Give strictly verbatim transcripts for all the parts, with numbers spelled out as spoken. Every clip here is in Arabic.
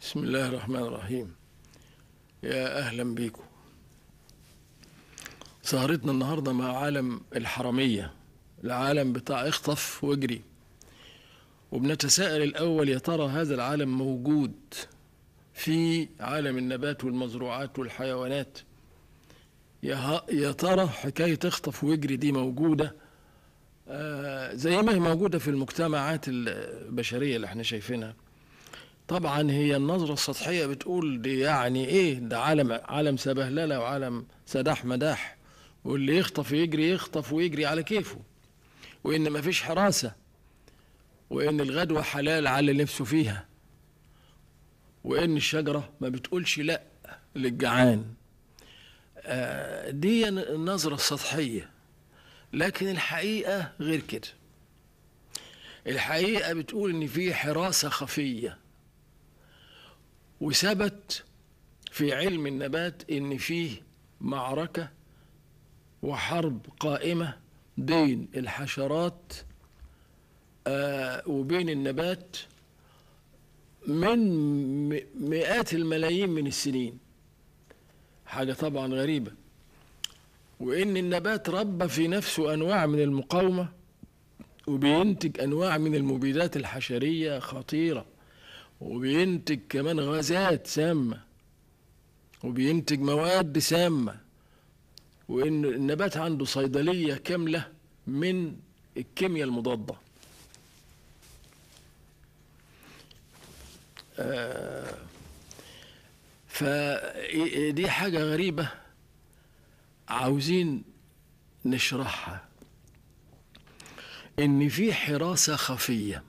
بسم الله الرحمن الرحيم. يا أهلا بيكم. سهرتنا النهاردة مع عالم الحرامية، العالم بتاع اخطف واجري، وبنتساءل الأول يا ترى هذا العالم موجود في عالم النبات والمزروعات والحيوانات؟ يا يا ترى حكاية اخطف واجري دي موجودة آه زي ما هي موجودة في المجتمعات البشرية اللي احنا شايفينها؟ طبعا هي النظرة السطحية بتقول دي يعني ايه، ده عالم عالم سبهللة وعالم سداح مداح، واللي يخطف يجري يخطف ويجري على كيفه، وان مفيش حراسة، وان الغدوة حلال على اللي نفسه فيها، وان الشجرة ما بتقولش لا للجعان. آه دي النظرة السطحية، لكن الحقيقة غير كده. الحقيقة بتقول ان في حراسة خفية، وثبت في علم النبات ان فيه معركة وحرب قائمة بين الحشرات آه وبين النبات من مئات الملايين من السنين. حاجة طبعا غريبة، وإن النبات ربى في نفسه أنواع من المقاومة، وبينتج أنواع من المبيدات الحشرية خطيرة، وبينتج كمان غازات سامة، وبينتج مواد سامة، وإن النبات عنده صيدلية كاملة من الكيمياء المضادة. آه فدي حاجة غريبة عاوزين نشرحها، إن في حراسة خفية،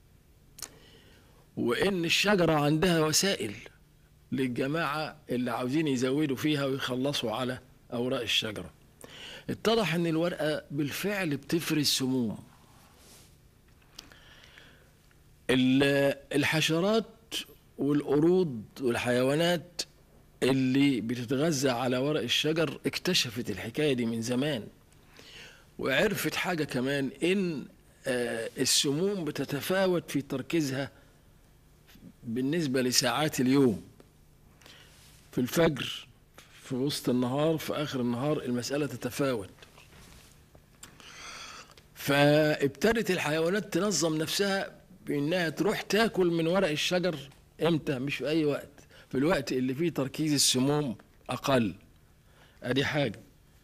وإن الشجرة عندها وسائل للجماعة اللي عاوزين يزودوا فيها ويخلصوا على أوراق الشجرة. اتضح إن الورقة بالفعل بتفرز سموم. الحشرات والقرود والحيوانات اللي بتتغذى على ورق الشجر اكتشفت الحكاية دي من زمان، وعرفت حاجة كمان، إن السموم بتتفاوت في تركيزها بالنسبة لساعات اليوم. في الفجر، في وسط النهار، في آخر النهار، المسألة تتفاوت. فابتدت الحيوانات تنظم نفسها بأنها تروح تاكل من ورق الشجر. امتى؟ مش في أي وقت، في الوقت اللي فيه تركيز السموم أقل. أدي حاجة.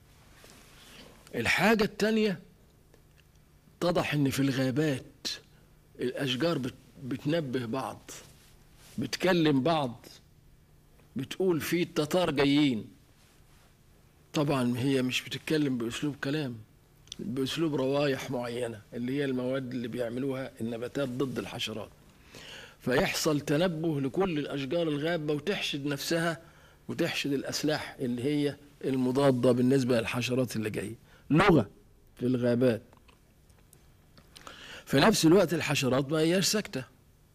الحاجة التانية، اتضح إن في الغابات الأشجار بتنبه بعض، بتكلم بعض، بتقول في التتار جايين. طبعا هي مش بتتكلم بأسلوب كلام، بأسلوب روايح معينة اللي هي المواد اللي بيعملوها النباتات ضد الحشرات. فيحصل تنبه لكل الأشجار الغابة، وتحشد نفسها وتحشد الأسلاح اللي هي المضادة بالنسبة للحشرات اللي جاية. لغة في الغابات. في نفس الوقت الحشرات ما هياش ساكتة.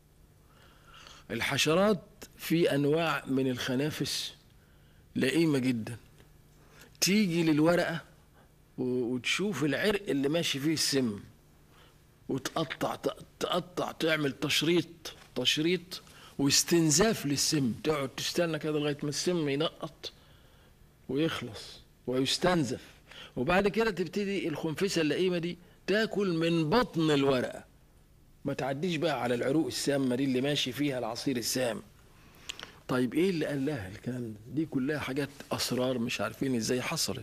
الحشرات في أنواع من الخنافس لئيمة جدا، تيجي للورقة وتشوف العرق اللي ماشي فيه السم، وتقطع تقطع تعمل تشريط تشريط واستنزاف للسم. تقعد تستنى كده لغاية ما السم ينقط ويخلص ويستنزف، وبعد كده تبتدي الخنفسة اللئيمة دي تاكل من بطن الورقة، ما تعديش بقى على العروق السامة دي اللي ماشي فيها العصير السام. طيب ايه اللي قال لها الكلام ده؟ دي كلها حاجات اسرار مش عارفين ازاي حصلت.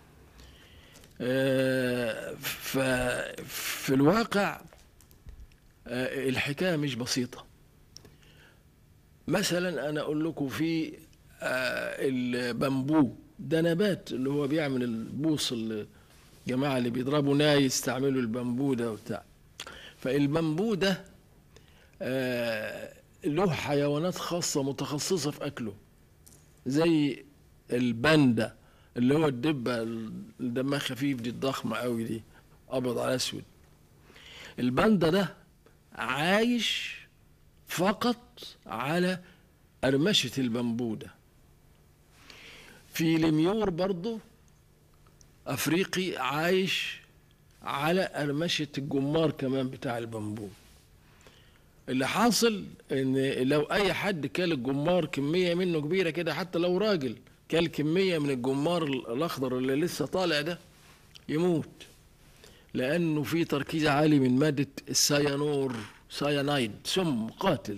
آه ففي الواقع آه الحكاية مش بسيطة. مثلا انا اقول لكم في آه البامبو ده نبات اللي هو بيعمل البوص، الجماعة اللي بيضربوا ناي يستعملوا البامبو ده وبتاع. فالبامبو ده آه له حيوانات خاصة متخصصة في أكله، زي الباندا اللي هو الدبة اللي دمها خفيف دي، الضخمة قوي دي، أبيض على أسود. الباندا ده عايش فقط على قرمشة البامبو ده. في ليميور برضو أفريقي عايش على قرمشة الجمار كمان بتاع البامبو. اللي حاصل ان لو اي حد كل الجمار كميه منه كبيره كده، حتى لو راجل كل كميه من الجمار الاخضر اللي لسه طالع ده، يموت، لانه في تركيز عالي من ماده السيانور، سيانايد، سم قاتل.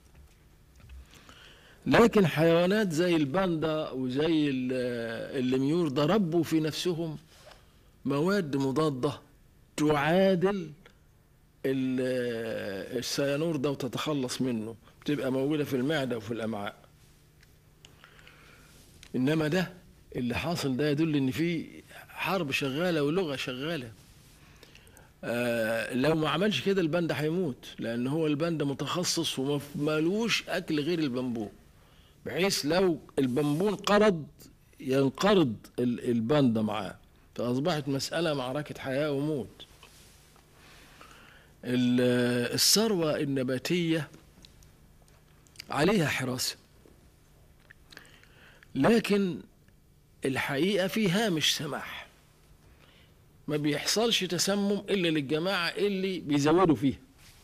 لكن حيوانات زي الباندا وزي الليميور ده ربوا في نفسهم مواد مضاده تعادل السيانور ده وتتخلص منه، بتبقى موجودة في المعدة وفي الأمعاء. إنما ده اللي حاصل ده يدل إن في حرب شغالة ولغة شغالة. آه لو ما عملش كده الباندا هيموت، لأن هو الباندا متخصص ومالوش أكل غير البامبو، بحيث لو البامبو انقرض ينقرض الباندا معاه، فأصبحت مسألة معركة حياة وموت. الثروة النباتية عليها حراسة، لكن الحقيقة في هامش سماح، ما بيحصلش تسمم إلا للجماعة اللي بيزودوا فيها.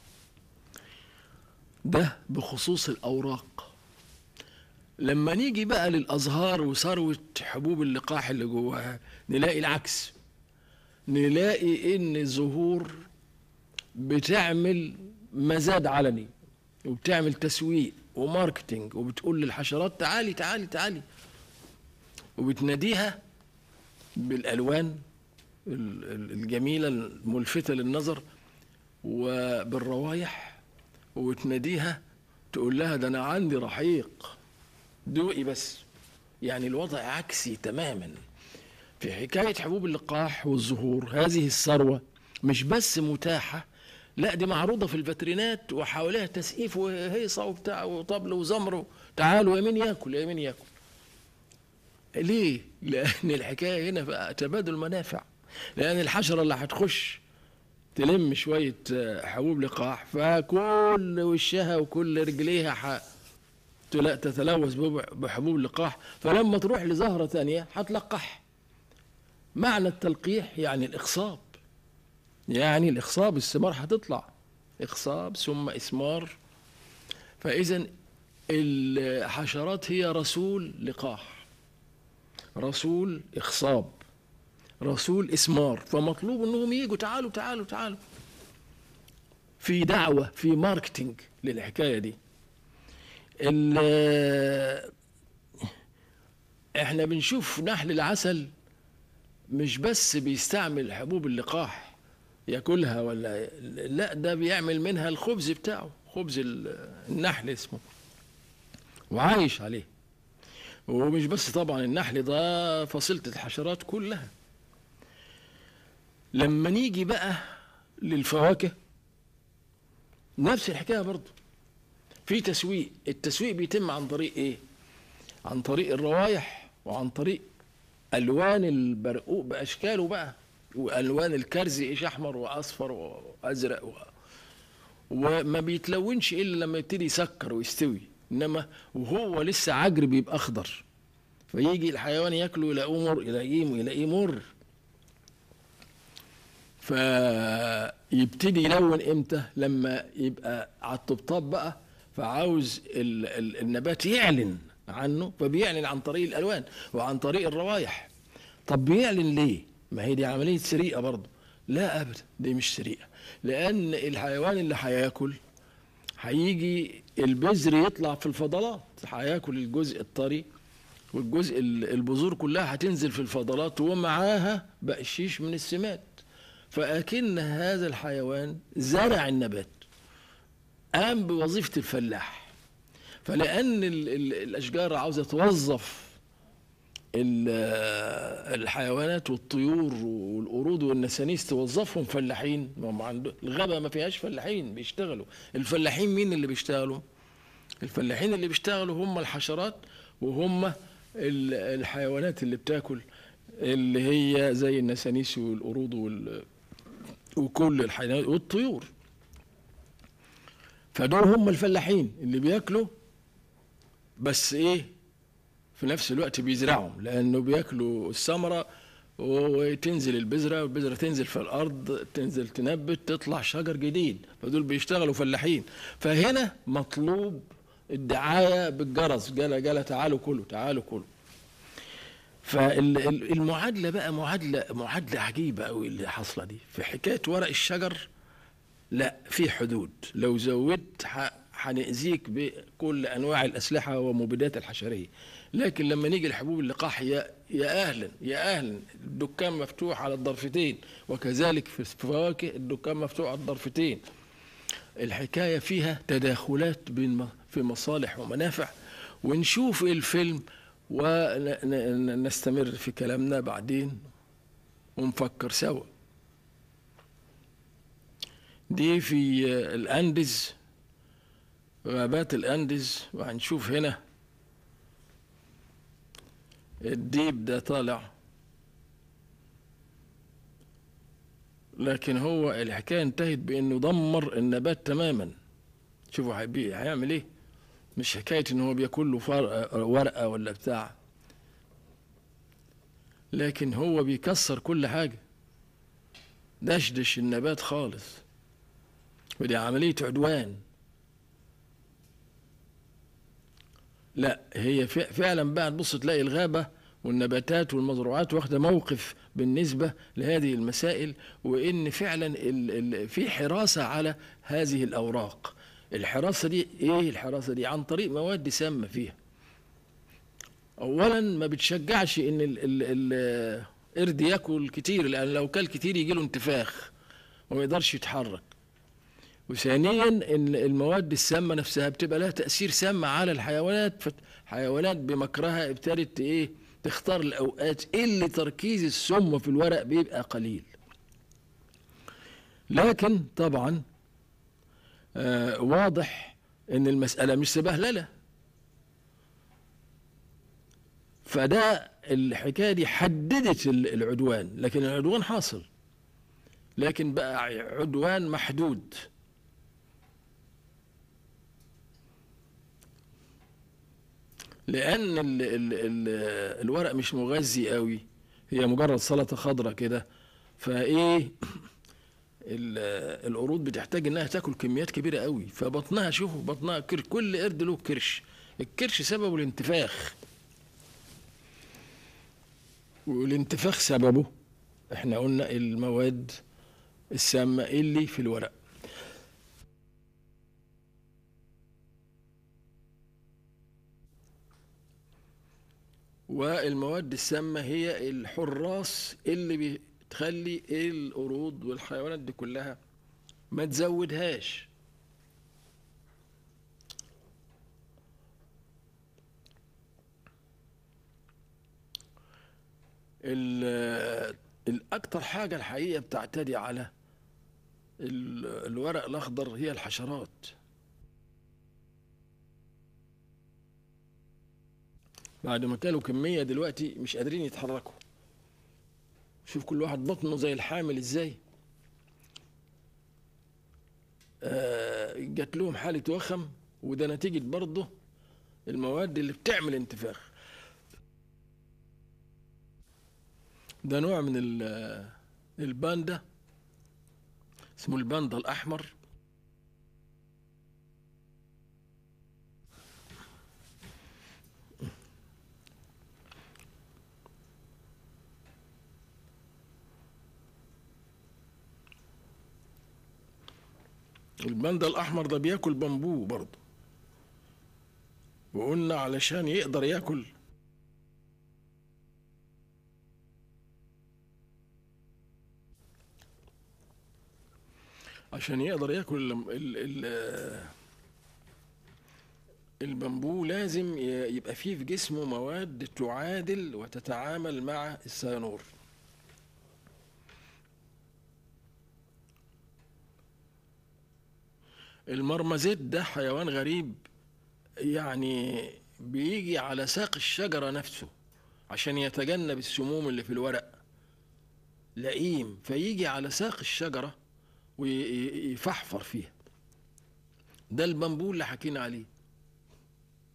ده بخصوص الأوراق. لما نيجي بقى للأزهار وثروة حبوب اللقاح اللي جواها، نلاقي العكس، نلاقي إن الزهور بتعمل مزاد علني وبتعمل تسويق وماركتينج، وبتقول للحشرات تعالي تعالي تعالي، وبتناديها بالألوان الجميلة الملفتة للنظر وبالروايح، وبتناديها تقول لها ده أنا عندي رحيق دوقي بس. يعني الوضع عكسي تماما في حكاية حبوب اللقاح والزهور. هذه الثروة مش بس متاحة، لا دي معروضة في الفاترينات وحواليها تسقيف وهيصة وبتاع وطبل وزمر، تعالوا يا مين ياكل يا مين ياكل. ليه؟ لأن الحكاية هنا بقى تبادل منافع، لأن الحشرة اللي هتخش تلم شوية حبوب لقاح فكل وشها وكل رجليها تتلوث بحبوب اللقاح، فلما تروح لزهرة ثانية هتلقح. معنى التلقيح يعني الإخصاب، يعني الإخصاب، الثمار هتطلع إخصاب ثم إثمار. فإذا الحشرات هي رسول لقاح، رسول إخصاب، رسول إثمار، فمطلوب أنهم يجوا تعالوا تعالوا تعالوا. في دعوة، في ماركتينج للحكاية دي. احنا بنشوف نحل العسل مش بس بيستعمل حبوب اللقاح ياكلها ولا لا، ده بيعمل منها الخبز بتاعه، خبز النحل اسمه، وعايش عليه. ومش بس طبعا النحل ده، فصيلة الحشرات كلها. لما نيجي بقى للفواكه نفس الحكاية برضو، في تسويق. التسويق بيتم عن طريق ايه؟ عن طريق الروايح، وعن طريق الوان البرقوق باشكاله بقى، والوان الكرز، ايش احمر واصفر وازرق و... وما بيتلونش الا لما يبتدي يسكر ويستوي، انما وهو لسه عجر بيبقى اخضر، فيجي الحيوان ياكله يلاقيه مر، يلاقيه يلاقيه مر، فيبتدي يلون امتى؟ لما يبقى على الطبطاب بقى، فعاوز ال... ال... النبات يعلن عنه، فبيعلن عن طريق الالوان وعن طريق الروايح. طب بيعلن ليه؟ ما هي دي عمليه سرقه برضه؟ لا ابدا، دي مش سرقه، لان الحيوان اللي هياكل هيجي البذر يطلع في الفضلات، هياكل الجزء الطري، والجزء البذور كلها هتنزل في الفضلات ومعاها بقشيش من السمات، فأكن هذا الحيوان زرع النبات، قام بوظيفة الفلاح. فلأن الأشجار عاوزة توظف الحيوانات والطيور والقرود والنسانيس، توظفهم فلاحين. الغابة ما فيهاش فلاحين بيشتغلوا. الفلاحين مين اللي بيشتغلوا؟ الفلاحين اللي بيشتغلوا هم الحشرات، وهم الحيوانات اللي بتاكل، اللي هي زي النسانيس والقرود وال وكل الحيوانات والطيور. فدول هم الفلاحين اللي بياكلوا، بس ايه، في نفس الوقت بيزرعهم، لانه بياكلوا الثمره وتنزل البذرة، والبذرة تنزل في الأرض، تنزل تنبت، تطلع شجر جديد. فدول بيشتغلوا فلاحين. فهنا مطلوب الدعاية بالجرس، جلا جلا تعالوا كلوا تعالوا كلوا. فالمعادلة بقى معادلة معادلة عجيبة أوي اللي حاصلة دي في حكاية ورق الشجر. لا، في حدود. لو زودت هنأذيك بكل أنواع الأسلحة ومبيدات الحشرية. لكن لما نيجي لحبوب اللقاح، يا يا أهلا يا أهلا، الدكان مفتوح على الضرفتين. وكذلك في الفواكه الدكان مفتوح على الضرفتين. الحكاية فيها تداخلات بين في مصالح ومنافع. ونشوف الفيلم ونستمر في كلامنا بعدين ونفكر سوا. دي في الأنديز، غابات الأنديز. وهنشوف هنا الديب ده طالع، لكن هو الحكاية انتهت بأنه دمر النبات تماما. شوفوا هيعمل ايه. مش حكاية ان هو بياكل له ورقة ولا بتاع، لكن هو بيكسر كل حاجة، دشدش النبات خالص. ودي عملية عدوان. لا، هي فعلا بقى تبص تلاقي الغابة والنباتات والمزروعات واخدة موقف بالنسبة لهذه المسائل، وإن فعلا في حراسة على هذه الأوراق. الحراسة دي إيه؟ الحراسة دي عن طريق مواد سامة فيها. أولا ما بتشجعش إن القرد ياكل كتير، لأن لو كل كتير يجي له انتفاخ وما يقدرش يتحرك. وثانيا ان المواد السامه نفسها بتبقى لها تاثير سام على الحيوانات. فالحيوانات بمكرها ابتدت ايه تختار الاوقات اللي تركيز السم في الورق بيبقى قليل. لكن طبعا آه واضح ان المساله مش سبهلله. فده الحكايه دي حددت العدوان، لكن العدوان حاصل، لكن بقى عدوان محدود. لأن ال ال ال الورق مش مغذي قوي، هي مجرد سلطة خضراء كده. فإيه القرود بتحتاج إنها تاكل كميات كبيرة قوي، فبطنها شوفوا بطنها كر كل قرد له كرش. الكرش سببه الانتفاخ، والانتفاخ سببه احنا قلنا المواد السامة اللي في الورق. والمواد السامة هي الحراس اللي بتخلي القرود والحيوانات دي كلها ما تزودهاش. الأكتر حاجة الحقيقة بتعتدي على الورق الأخضر هي الحشرات. بعد ما كانوا كمية دلوقتي مش قادرين يتحركوا. شوف كل واحد بطنه زي الحامل ازاي. آه جات لهم حالة وخم، وده نتيجة برضه المواد اللي بتعمل انتفاخ. ده نوع من الباندا اسمه الباندا الأحمر. الباندا الأحمر ده بياكل بامبو برضه، وقلنا علشان يقدر ياكل عشان يقدر ياكل ال ال البامبو لازم يبقى فيه في جسمه مواد تعادل وتتعامل مع السيانور. المرمزيت ده حيوان غريب، يعني بيجي على ساق الشجرة نفسه عشان يتجنب السموم اللي في الورق. لئيم، فيجي على ساق الشجرة ويفحفر فيها. ده البامبو اللي حكينا عليه،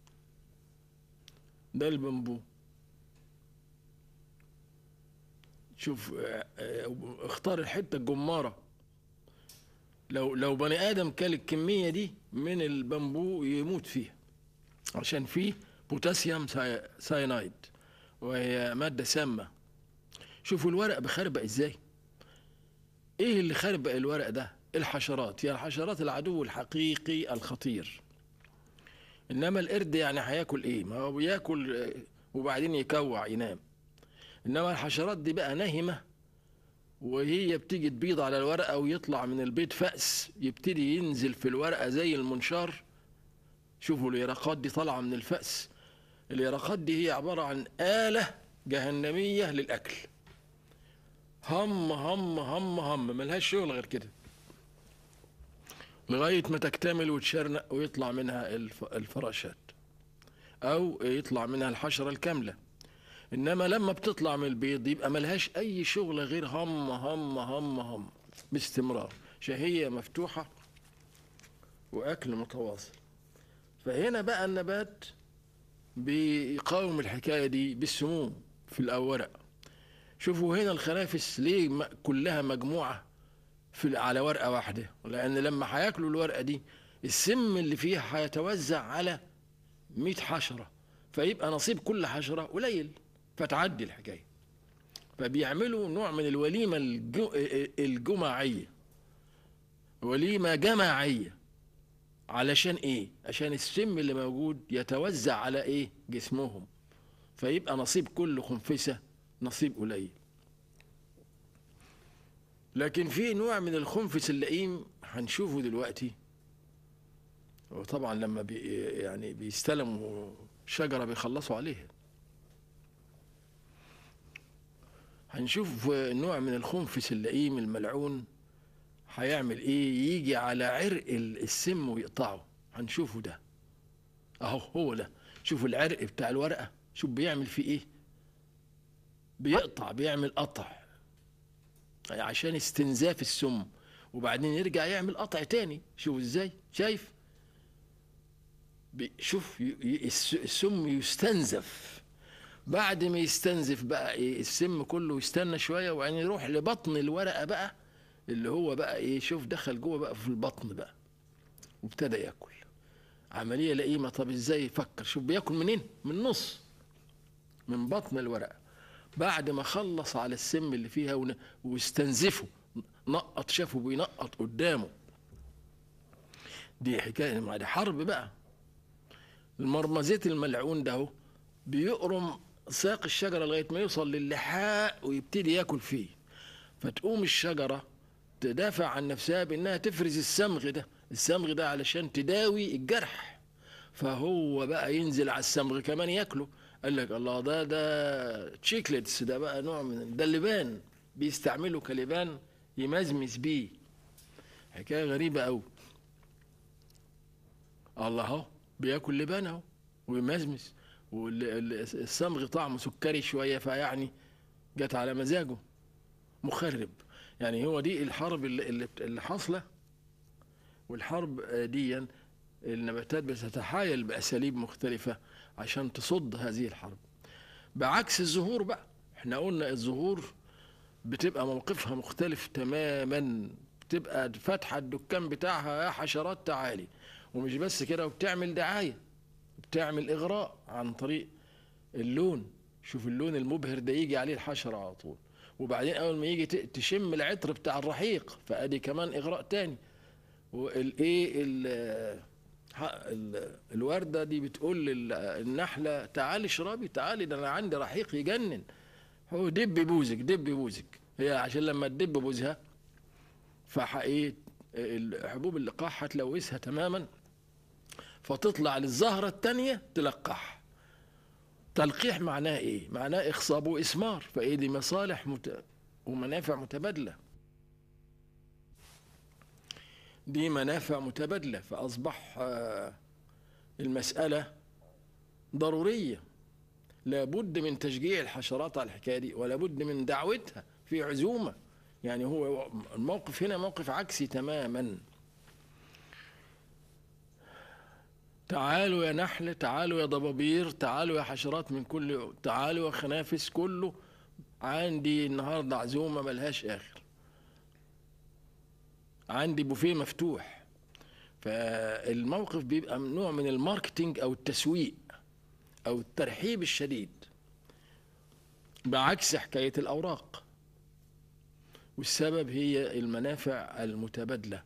ده البامبو. شوف آه، آه، اختار الحتة الجمارة. لو لو بني آدم كل الكمية دي من البامبو يموت فيها، عشان فيه بوتاسيوم ساي- ساينايد، وهي مادة سامة. شوفوا الورق بخربق ازاي. ايه اللي خربق الورق ده؟ الحشرات. يا الحشرات العدو الحقيقي الخطير. انما القرد يعني هياكل ايه؟ ما هو بياكل آه، وبعدين يكوع ينام. انما الحشرات دي بقى ناهمة، وهي بتيجي تبيض على الورقة ويطلع من البيض فأس يبتدي ينزل في الورقة زي المنشار. شوفوا اليرقات دي طالعة من الفأس. اليرقات دي هي عبارة عن آلة جهنمية للأكل. هم هم هم هم ملهاش شغل غير كده، لغاية ما تكتمل وتشرنق ويطلع منها الف- الفراشات، أو يطلع منها الحشرة الكاملة. إنما لما بتطلع من البيض يبقى ملهاش أي شغل غير هم هم هم هم باستمرار، شهية مفتوحة وأكل متواصل. فهنا بقى النبات بيقاوم الحكاية دي بالسموم في الأورق. شوفوا هنا الخنافس ليه م- كلها مجموعة في على ورقة واحدة؟ لأن لما هياكلوا الورقة دي السم اللي فيها هيتوزع على مئة حشرة، فيبقى نصيب كل حشرة قليل، فتعدي الحكاية. فبيعملوا نوع من الوليمة الجو- الجماعية، وليمة جماعية. علشان ايه؟ عشان السم اللي موجود يتوزع على ايه؟ جسمهم، فيبقى نصيب كل خنفسة نصيب قليل. لكن في نوع من الخنفس اللئيم هنشوفه دلوقتي، وطبعا لما بي يعني بيستلموا شجرة بيخلصوا عليها. هنشوف نوع من الخنفس اللئيم الملعون هيعمل ايه، يجي على عرق السم ويقطعه. هنشوفه ده اهو، هو ده. شوفوا العرق بتاع الورقة، شوف بيعمل فيه ايه، بيقطع، بيعمل قطع عشان استنزاف السم، وبعدين يرجع يعمل قطع تاني. شوف ازاي، شايف؟ بي- شوف ي- ي- الس- السم يستنزف. بعد ما يستنزف بقى ايه السم كله، يستنى شوية وبعدين يروح لبطن الورقة بقى، اللي هو بقى ايه، شوف دخل جوه بقى في البطن بقى وابتدى ياكل. عملية لئيمة. طب ازاي؟ يفكر. شوف بياكل منين؟ من النص، من بطن الورقة، بعد ما خلص على السم اللي فيها ون- واستنزفه. نقط، شافه بينقط قدامه. دي حكاية، ما دي حرب بقى. المرمزيت الملعون ده هو بيقرم ساق الشجرة لغاية ما يوصل للحاء ويبتدي ياكل فيه. فتقوم الشجرة تدافع عن نفسها بانها تفرز الصمغ ده، الصمغ ده علشان تداوي الجرح. فهو بقى ينزل على الصمغ كمان ياكله. قال لك الله، ده ده تشيكليتس، ده بقى نوع من ده اللبان، بيستعمله كلبان يمزمز بيه. حكاية غريبة قوي. الله اهو بياكل لبان اهو ويمزمز، والصمغ طعمه سكري شوية، فيعني جت على مزاجه. مخرب. يعني هو دي الحرب اللي, اللي اللي حاصله. والحرب دي النباتات بتتحايل بأساليب مختلفة عشان تصد هذه الحرب. بعكس الزهور بقى، احنا قلنا الزهور بتبقى موقفها مختلف تماما. بتبقى فاتحة الدكان بتاعها يا حشرات تعالي، ومش بس كده، وبتعمل دعاية، بتعمل إغراء عن طريق اللون. شوف اللون المبهر ده، يجي عليه الحشرة على طول. وبعدين أول ما يجي ت- تشم العطر بتاع الرحيق، فأدي كمان إغراء تاني. والايه ال- ح- ال- الوردة دي بتقول للنحلة تعالي اشربي، تعالي ده أنا عندي رحيق يجنن. هو دب بوزك، دب بوزك. هي عشان لما تدب بوزها فحقيقة حبوب اللقاح هتلوثها تماما، فتطلع للزهرة التانية تلقح. تلقيح معناه ايه؟ معناه اخصاب واسمار، فايه دي مصالح مت... ومنافع متبادلة. دي منافع متبادلة، فأصبح آه، المسألة ضرورية. لابد من تشجيع الحشرات على الحكاية دي، ولا بد من دعوتها في عزومة. يعني هو الموقف هنا موقف عكسي تماما. تعالوا يا نحل، تعالوا يا ضبابير، تعالوا يا حشرات من كل، تعالوا يا خنافس، كله عندي النهارده عزومه ملهاش اخر، عندي بوفيه مفتوح. فالموقف بيبقى نوع من الماركتينج او التسويق او الترحيب الشديد، بعكس حكايه الاوراق. والسبب هي المنافع المتبادله.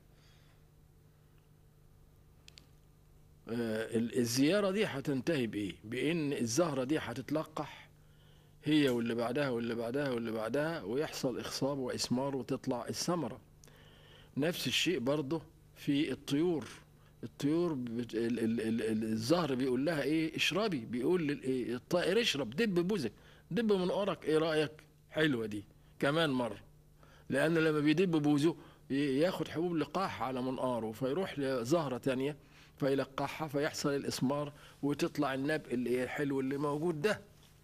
الزياره دي هتنتهي بايه؟ بان الزهره دي هتتلقح هي واللي بعدها واللي بعدها واللي بعدها، ويحصل إخصاب وإثمار وتطلع الثمرة. نفس الشيء برضه في الطيور. الطيور بت... ال... ال... ال... الزهر بيقول لها ايه؟ اشربي. بيقول للطائر اشرب، دب بوزك، دب من قرك، ايه رأيك؟ حلوة دي كمان مرة. لأن لما بيدب بوزه ياخد حبوب لقاح على منقاره، فيروح لزهرة تانية فيلقحها، فيحصل الإثمار وتطلع النبق اللي الحلو اللي موجود ده.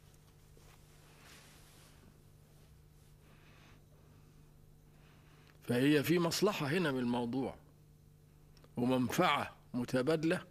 فهي في مصلحة هنا من الموضوع ومنفعة متبادلة.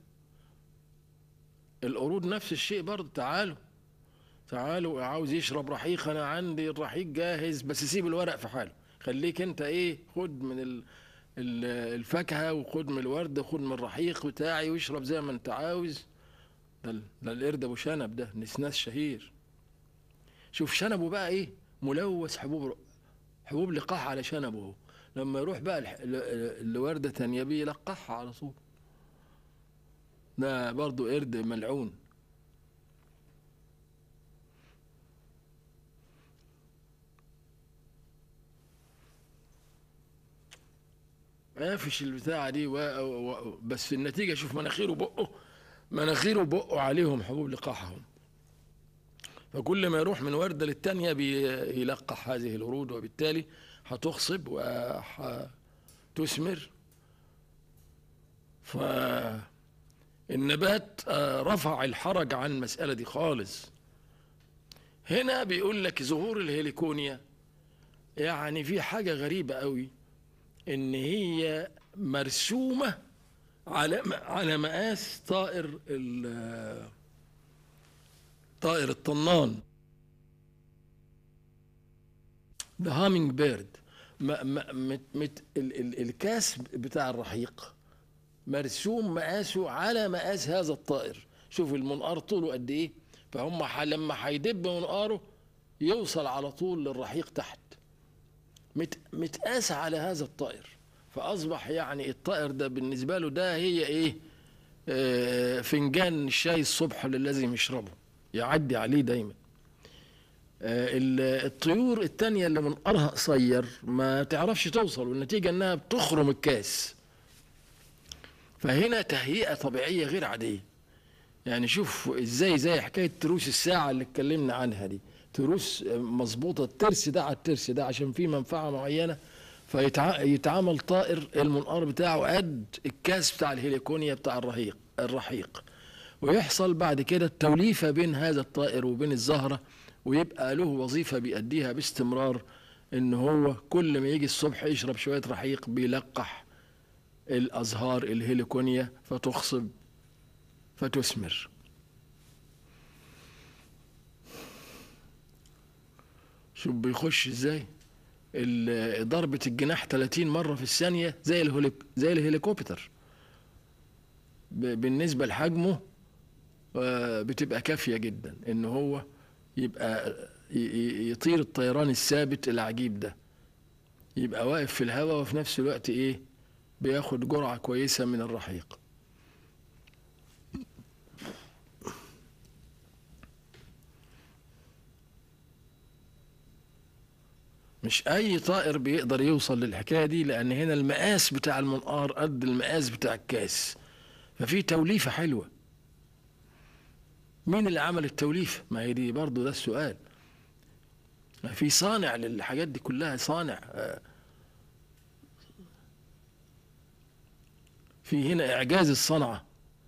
القرود نفس الشيء برضه. تعالوا تعالوا، عاوز يشرب رحيق، أنا عندي الرحيق جاهز، بس سيب الورق في حاله. خليك أنت إيه، خد من ال ال الفاكهة، وخد من الورد، وخد من الرحيق بتاعي، واشرب زي ما أنت عاوز. ده, ده القرد أبو شنب، ده نسناس شهير. شوف شنبه بقى إيه، ملوث حبوب حبوب لقاح على شنبه. لما يروح بقى لوردة تانية بيلقحها على طول. ده برضو قرد ملعون. قافش البتاعة دي و... و... بس النتيجة شوف مناخيره بقه، مناخيره بقه عليهم حبوب لقاحهم. فكل ما يروح من وردة للتانية بيلقح هذه الورود، وبالتالي هتخصب وهتثمر. فالنبات رفع الحرج عن المسألة دي خالص. هنا بيقول لك ظهور الهيليكونيا، يعني في حاجة غريبة قوي، ان هي مرسومة على على مقاس طائر طائر الطنان، the hummingbird. الكاس بتاع الرحيق مرسوم مقاسه على مقاس هذا الطائر. شوف المنقار طوله قد ايه، فهم لما هيدب منقاره يوصل على طول للرحيق تحت، متقاس على هذا الطائر. فأصبح يعني الطائر ده بالنسبة له ده هي إيه، آه فنجان الشاي الصبح اللي لازم يشربه، يعدي عليه دايما. آه الطيور التانية اللي منقارها قصير ما تعرفش توصل، والنتيجة إنها بتخرم الكاس. فهنا تهيئة طبيعية غير عادية. يعني شوف إزاي، زي حكاية تروس الساعة اللي اتكلمنا عنها دي، تروس مظبوطة الترس ده على الترس ده عشان في منفعة معينة. فيتعامل طائر المنقار بتاعه قد الكاس بتاع الهيليكونيا بتاع الرحيق الرحيق ويحصل بعد كده التوليفة بين هذا الطائر وبين الزهرة، ويبقى له وظيفة بيأديها باستمرار، ان هو كل ما يجي الصبح يشرب شوية رحيق بيلقح الأزهار الهيليكونيا فتخصب فتثمر. شوف بيخش ازاي، ضربة الجناح ثلاثين مرة في الثانية زي الهليك زي الهليكوبتر. بالنسبة لحجمه بتبقى كافية جدا ان هو يبقى يطير الطيران الثابت العجيب ده، يبقى واقف في الهواء وفي نفس الوقت ايه، بياخد جرعة كويسة من الرحيق. مش اي طائر بيقدر يوصل للحكايه دي، لان هنا المقاس بتاع المنقار قد المقاس بتاع الكاس، ففي توليفه حلوه. مين اللي عمل التوليفه؟ ما هي دي برضه ده السؤال. في صانع للحاجات دي كلها، صانع. في هنا اعجاز الصنعه،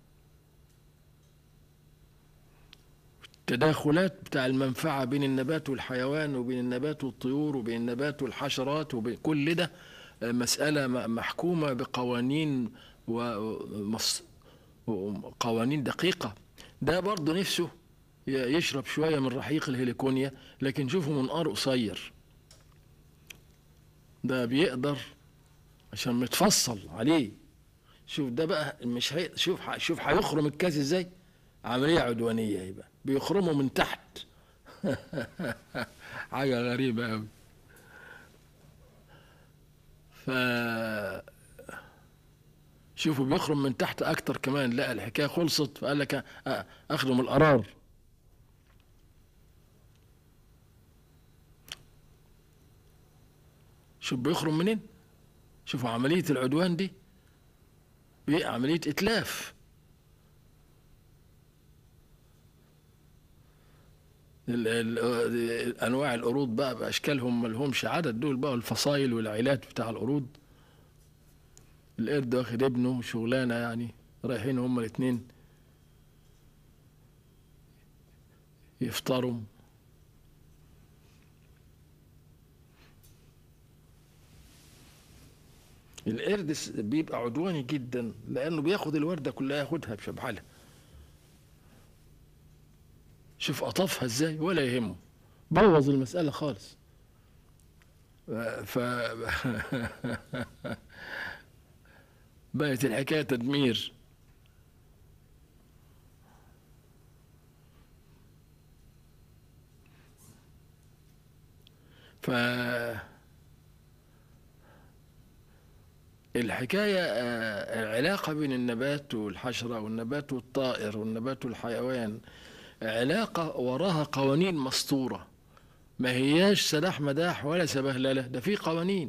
التداخلات بتاع المنفعه بين النبات والحيوان، وبين النبات والطيور، وبين النبات والحشرات، وبين كل ده مسألة محكومة بقوانين وقوانين دقيقة. ده برضه نفسه يشرب شوية من رحيق الهيليكونيا، لكن شوفوا منقار قصير ده بيقدر عشان متفصل عليه. شوف ده بقى مش هي، شوف ح... شوف هيخرم الكاس ازاي، عملية عدوانية يبقى بيخرمه من تحت. حاجة غريبة أوي. ف شوفوا بيخرم من تحت أكتر كمان، لا الحكاية خلصت فقال لك أخدم القرار. شوف بيخرم منين، شوفوا عملية العدوان دي عملية إتلاف. ال ال أنواع القرود بقى بأشكالهم ملهمش عدد، دول بقى الفصائل والعائلات بتاع القرود. القرد واخد ابنه شغلانة يعني، رايحين هما الاتنين يفطروا. القرد بيبقى عدواني جدا لأنه بياخد الوردة كلها ياخدها بشبحالها. شوف قطفها ازاي ولا يهمه، بوظ المسألة خالص. ف بقت الحكاية تدمير. ف الحكاية العلاقة بين النبات والحشرة والنبات والطائر والنبات والحيوان علاقة وراها قوانين مسطورة، ما هياش سلاح مداح ولا سبهللة، ده في قوانين.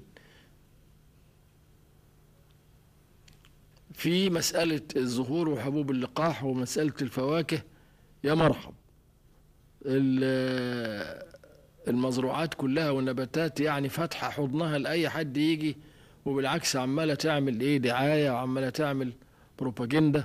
في مسألة الزهور وحبوب اللقاح ومسألة الفواكه يا مرحب، المزروعات كلها والنباتات يعني فاتحة حضنها لأي حد يجي، وبالعكس عمالة تعمل ايه دعاية وعمالة تعمل بروباجندا.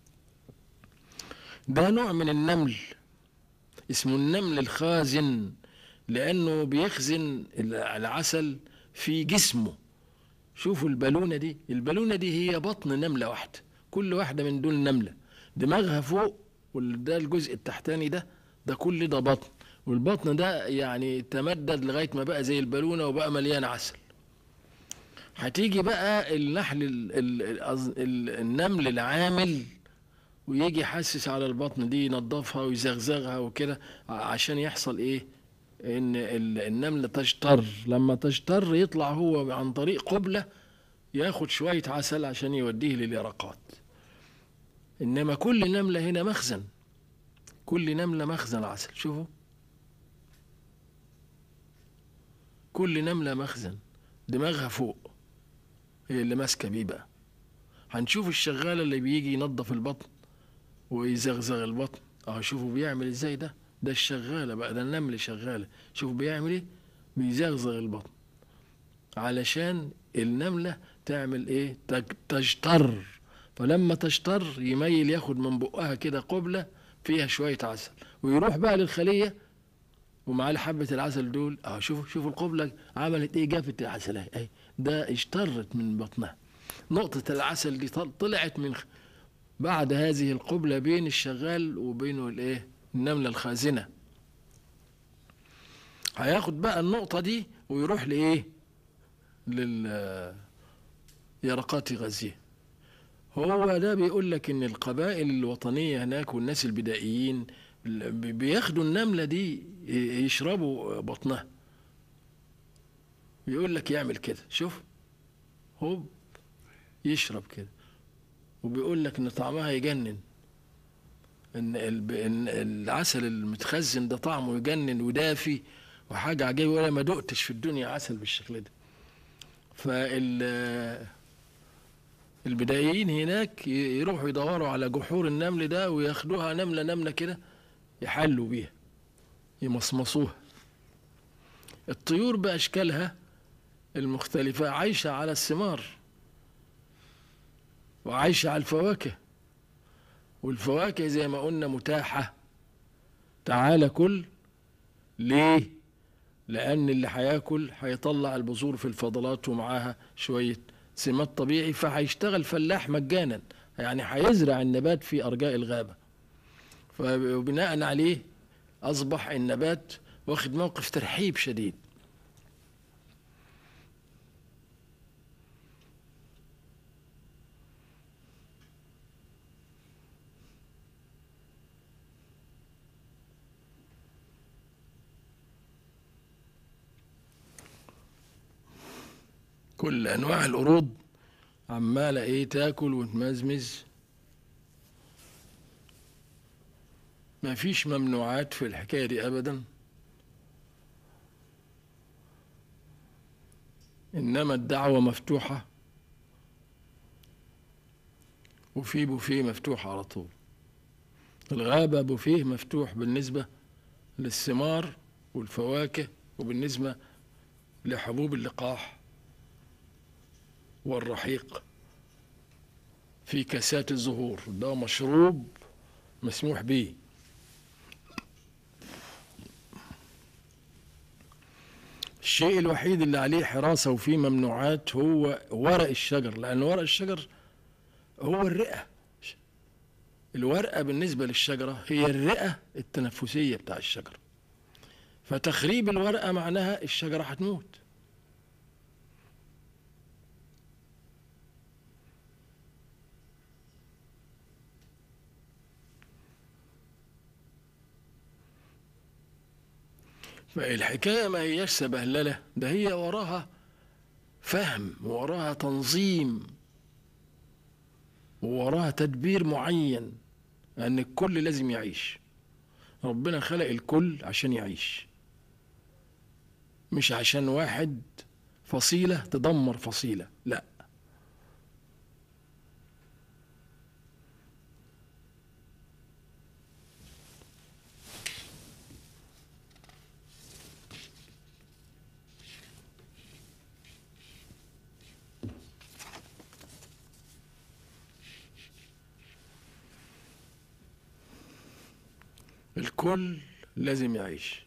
ده نوع من النمل اسمه النمل الخازن، لأنه بيخزن العسل في جسمه. شوفوا البالونة دي، البالونة دي هي بطن نملة واحدة، كل واحدة من دول نملة دماغها فوق، وده الجزء التحتاني ده ده كل ده بطن، والبطن ده يعني تمدد لغاية ما بقى زي البالونة وبقى مليان عسل. هتيجي بقى النحل ال ال ال النمل العامل ويجي يحسس على البطن دي، ينظفها ويزغزغها وكده، عشان يحصل ايه، ان النملة تجتر. لما تجتر يطلع هو عن طريق قبلة ياخد شوية عسل عشان يوديه لليرقات. انما كل نملة هنا مخزن، كل نملة مخزن عسل. شوفوا كل نملة مخزن، دماغها فوق هي اللي ماسكة بيه بقى. هنشوف الشغالة اللي بيجي ينظف البطن ويزغزغ البطن، اه شوفوا بيعمل ازاي، ده ده الشغالة بقى، ده النمل شغالة. شوفوا بيعمل ايه، بيزغزغ البطن علشان النملة تعمل ايه، تجتر. فلما تجتر يميل ياخد من بقها كده قبلة فيها شوية عسل، ويروح بقى للخلية ومعاه حبة العسل دول. اه شوفوا شوفوا القبلة عملت ايه، جافت العسل اهي، ده اجترت من بطنها. نقطة العسل دي طلعت من بعد هذه القبلة بين الشغال وبينه الايه، النملة الخازنة. هياخد بقى النقطة دي ويروح لايه، لليرقات يغذيه. هو ده بيقول لك ان القبائل الوطنية هناك والناس البدائيين بياخدوا النملة دي يشربوا بطنها. بيقول لك يعمل كده، شوف هو يشرب كده، وبيقول لك ان طعمها يجنن، ان العسل المتخزن ده طعمه يجنن ودافي وحاجة عجيبة، ولا ما دقتش في الدنيا عسل بالشكل ده. فال البدائيين هناك يروحوا يدوروا على جحور النمل ده وياخدوها نملة نملة كده يحلوا بيها يمصمصوها. الطيور بأشكالها المختلفة عايشة على الثمار وعايشة على الفواكه، والفواكه زي ما قلنا متاحة. تعال كل ليه، لأن اللي هياكل هيطلع البذور في الفضلات ومعاها شوية سمات طبيعي، فهيشتغل فلاح مجانا، يعني هيزرع النبات في أرجاء الغابة، فبناء عليه أصبح النبات واخد موقف ترحيب شديد. كل أنواع القرود عمالة إيه تاكل وتمزمز، ما فيش ممنوعات في الحكاية دي أبدا، إنما الدعوة مفتوحة، وفي بوفيه مفتوح على طول. الغابة بوفيه مفتوح بالنسبة للثمار والفواكه، وبالنسبة لحبوب اللقاح والرحيق في كاسات الزهور، ده مشروب مسموح به. الشيء الوحيد اللي عليه حراسة وفيه ممنوعات هو ورق الشجر، لأن ورق الشجر هو الرئة. الورقة بالنسبة للشجرة هي الرئة التنفسية بتاع الشجرة، فتخريب الورقة معناها الشجرة هتموت. فالحكاية ما هياش سبهللة، ده هي وراها فهم، وراها تنظيم، ووراها تدبير معين، أن الكل لازم يعيش. ربنا خلق الكل عشان يعيش، مش عشان واحد فصيلة تدمر فصيلة، لا. الكل لازم يعيش.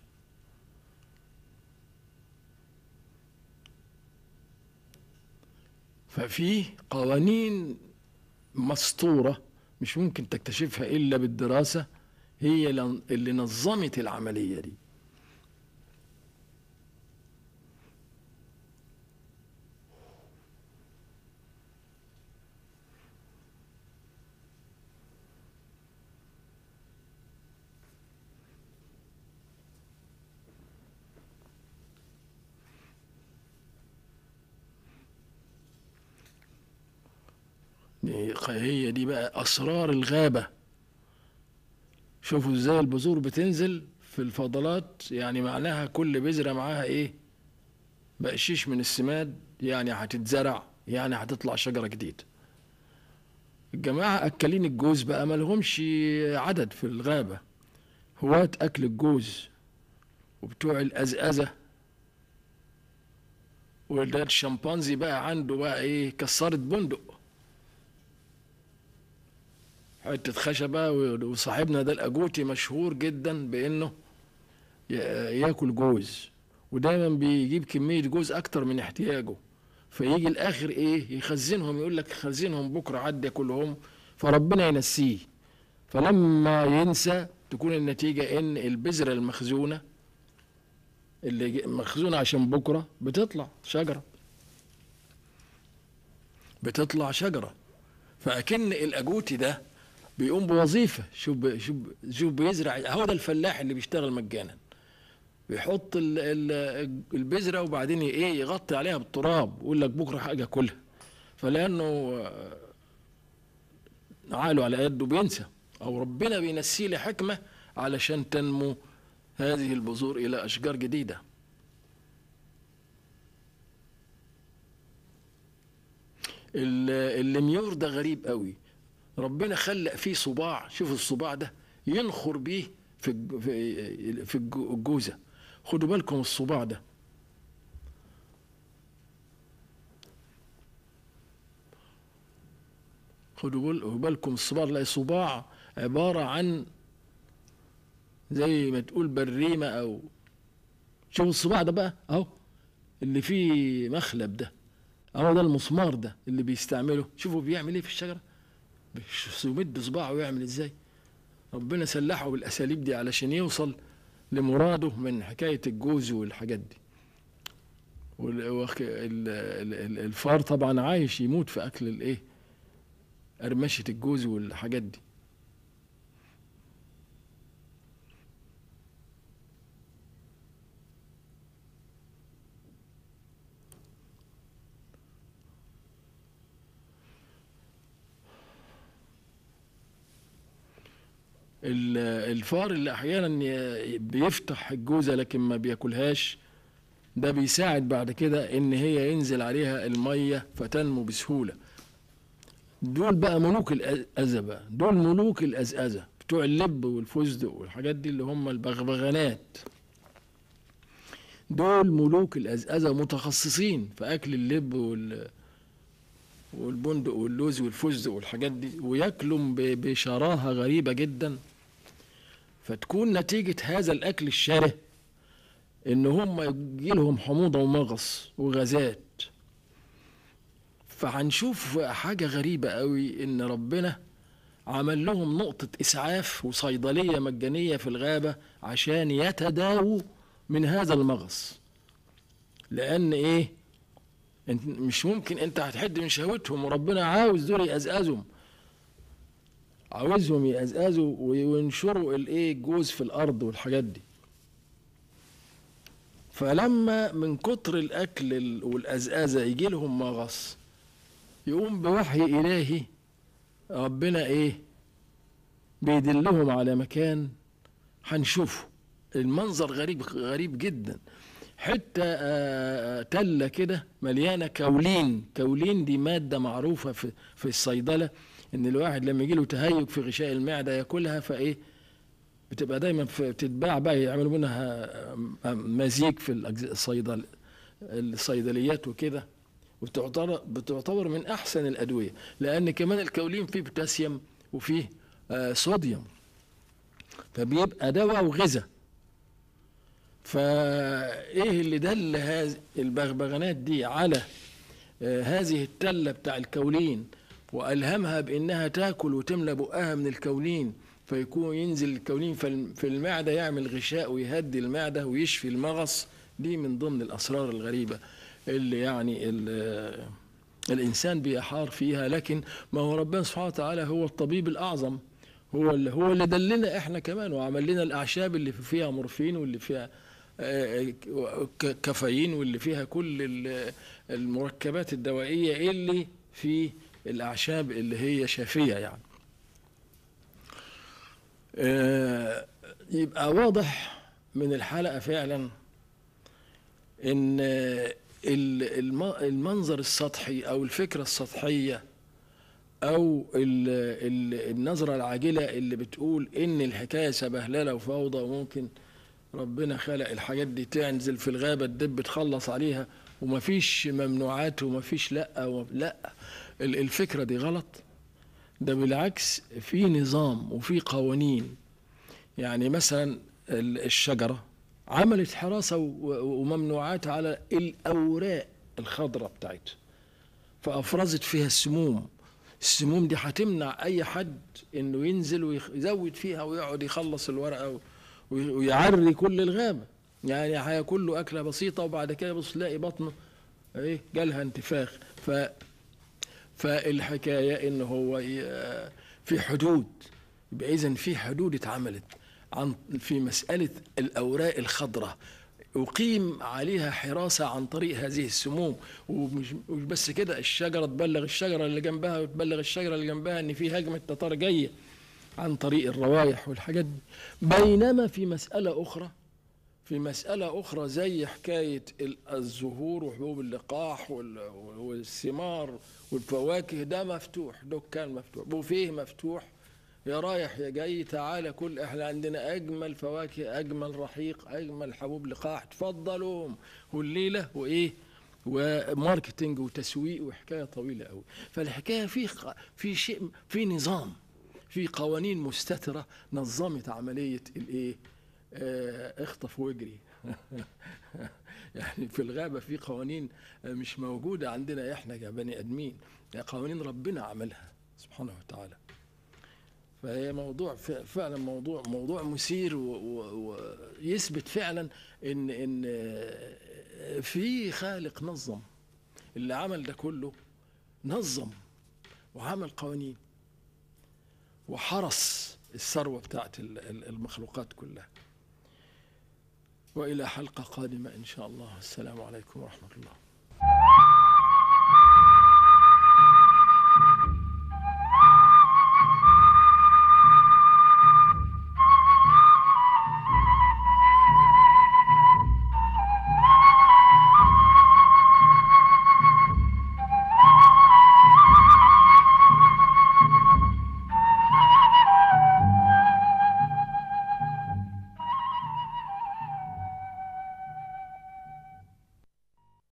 ففي قوانين مسطورة مش ممكن تكتشفها إلا بالدراسة، هي اللي نظمت العملية دي. هي دي بقى أسرار الغابة. شوفوا ازاي البذور بتنزل في الفضلات، يعني معناها كل بذرة معاها ايه؟ بقشيش من السماد، يعني هتتزرع، يعني هتطلع شجرة جديدة. الجماعة أكلين الجوز بقى ما لهمش عدد في الغابة، هواة أكل الجوز، وبتوع الأزأزة، وده الشمبانزي بقى عنده بقى ايه؟ كسارة بندق، حتة خشبة. وصاحبنا ده الأجوتي مشهور جدا بأنه ياكل جوز، ودايما بيجيب كمية جوز أكتر من احتياجه، فيجي الآخر إيه؟ يخزنهم، يقول لك خزنهم بكرة عد ياكلهم، فربنا ينسيه. فلما ينسى تكون النتيجة إن البذرة المخزونة اللي مخزونة عشان بكرة بتطلع شجرة، بتطلع شجرة. فأكن الأجوتي ده بيقوم بوظيفة. شوف شوف شوف بيزرع، هو ده الفلاح اللي بيشتغل مجانا، بيحط ال- ال- البذرة وبعدين ايه؟ يغطي عليها بالتراب، ويقول لك بكرة حاجة كلها. فلأنه عقله على قده بينسى، أو ربنا بينسيه لحكمة علشان تنمو هذه البذور إلى أشجار جديدة. الليميور ده غريب قوي، ربنا خلق فيه صباع، شوف الصباع ده ينخر بيه في في في الجوزة. خدوا بالكم الصباع ده، خدوا بالكم الصباع، لا صباع عبارة عن زي ما تقول بريمة، أو شوف الصباع ده بقى أهو اللي فيه مخلب ده، أهو ده المسمار ده اللي بيستعمله. شوفوا بيعمل إيه في الشجرة، يمد صباعه ويعمل إزاي. ربنا سلحه بالأساليب دي علشان يوصل لمراده من حكاية الجوز والحاجات دي. والفار طبعا عايش يموت في أكل الإيه، قرمشة الجوز والحاجات دي. الفار اللي احيانا بيفتح الجوزة لكن ما بياكلهاش، ده بيساعد بعد كده ان هي ينزل عليها المية فتنمو بسهولة. دول بقى ملوك الأزبة، دول ملوك الأزأزة بتوع اللب والفستق والحاجات دي اللي هم البغبغانات. دول ملوك الأزأزة متخصصين في أكل اللب وال والبندق واللوز والفستق والحاجات دي، وياكلوا بشراهة غريبة جدا. فتكون نتيجة هذا الأكل الشره إن هم يجيلهم حموضة ومغص وغازات. فهنشوف حاجة غريبة قوي، إن ربنا عمل لهم نقطة إسعاف وصيدلية مجانية في الغابة عشان يتداووا من هذا المغص. لأن إيه، انت مش ممكن انت هتحد من شهوتهم، وربنا عاوز دول يأزأزهم، عاوزهم يأزأزوا وينشروا الايه الجوز في الارض والحاجات دي. فلما من كتر الاكل والأزأزة يجي لهم مغص، يقوم بوحي الهي ربنا ايه بيدلهم على مكان هنشوفه. المنظر غريب غريب جدا. حتى تلة كده مليانة كولين. كولين دي مادة معروفة في, في الصيدلة، ان الواحد لما يجيله تهيج في غشاء المعدة ياكلها، فايه بتبقى دايما بتتباع بقى، يعملوا منها مزيج في الصيدل الصيدليات وكده، وبتعتبر بتعتبر من احسن الادوية، لان كمان الكولين فيه بوتاسيوم وفيه صوديوم، فبيبقى دواء وغذاء. فايه اللي دل هذه البغبغانات دي على آه هذه التلة بتاع الكولين، والهمها بانها تاكل وتملى بقها من الكولين، فيكون ينزل الكولين في المعدة يعمل غشاء ويهدي المعدة ويشفي المغص. دي من ضمن الاسرار الغريبة اللي يعني الانسان بيحار فيها. لكن ما هو ربنا سبحانه وتعالى هو الطبيب الاعظم، هو اللي هو اللي دلنا احنا كمان، وعمل لنا الاعشاب اللي فيها مورفين واللي فيها كافيين واللي فيها كل المركبات الدوائية اللي في الأعشاب اللي هي شافية يعني. يبقى واضح من الحلقة فعلا إن المنظر السطحي أو الفكرة السطحية أو النظرة العاجلة اللي بتقول إن الحكاية سبهللة وفوضى وممكن ربنا خلق الحاجات دي تنزل في الغابة الدب تخلص عليها ومفيش ممنوعات ومفيش لأ و... لأ، الفكرة دي غلط. ده بالعكس في نظام وفي قوانين. يعني مثلا الشجرة عملت حراسة وممنوعات على الأوراق الخضراء بتاعتها، فأفرزت فيها السموم. السموم دي هتمنع أي حد إنه ينزل ويزود فيها ويقعد يخلص الورقة و... ويعري كل الغابة. يعني هياكل له أكلة بسيطة وبعد كده بص لاقي بطنه ايه جالها انتفاخ. ف فالحكاية إنه هو في حدود. يبقى إذن في حدود اتعملت عن في مسألة الأوراق الخضراء، أقيم عليها حراسة عن طريق هذه السموم. ومش بس كده، الشجرة تبلغ الشجرة اللي جنبها وتبلغ الشجرة اللي جنبها إن في هجمة تتار جاية عن طريق الروائح والحاجات دي. بينما في مسألة أخرى في مسألة أخرى زي حكاية الزهور وحبوب اللقاح والثمار والفواكه، ده مفتوح، دكان مفتوح، بوفيه مفتوح، يا رايح يا جاي تعالى كل، احنا عندنا أجمل فواكه، أجمل رحيق، أجمل حبوب لقاح، تفضلوا. والليلة وإيه وماركتينج وتسويق وحكاية طويلة قوي. فالحكاية في في شيء، في نظام، في قوانين مستترة نظمت عملية الايه اه اخطف واجري. يعني في الغابة في قوانين مش موجودة عندنا احنا كبني ادمين، قوانين ربنا عملها سبحانه وتعالى. فهي موضوع فعلا موضوع موضوع مثير، ويثبت فعلا ان ان في خالق نظم اللي عمل ده كله، نظم وعمل قوانين وحرس الثروة بتاعت المخلوقات كلها. وإلى حلقة قادمة إن شاء الله. السلام عليكم ورحمة الله.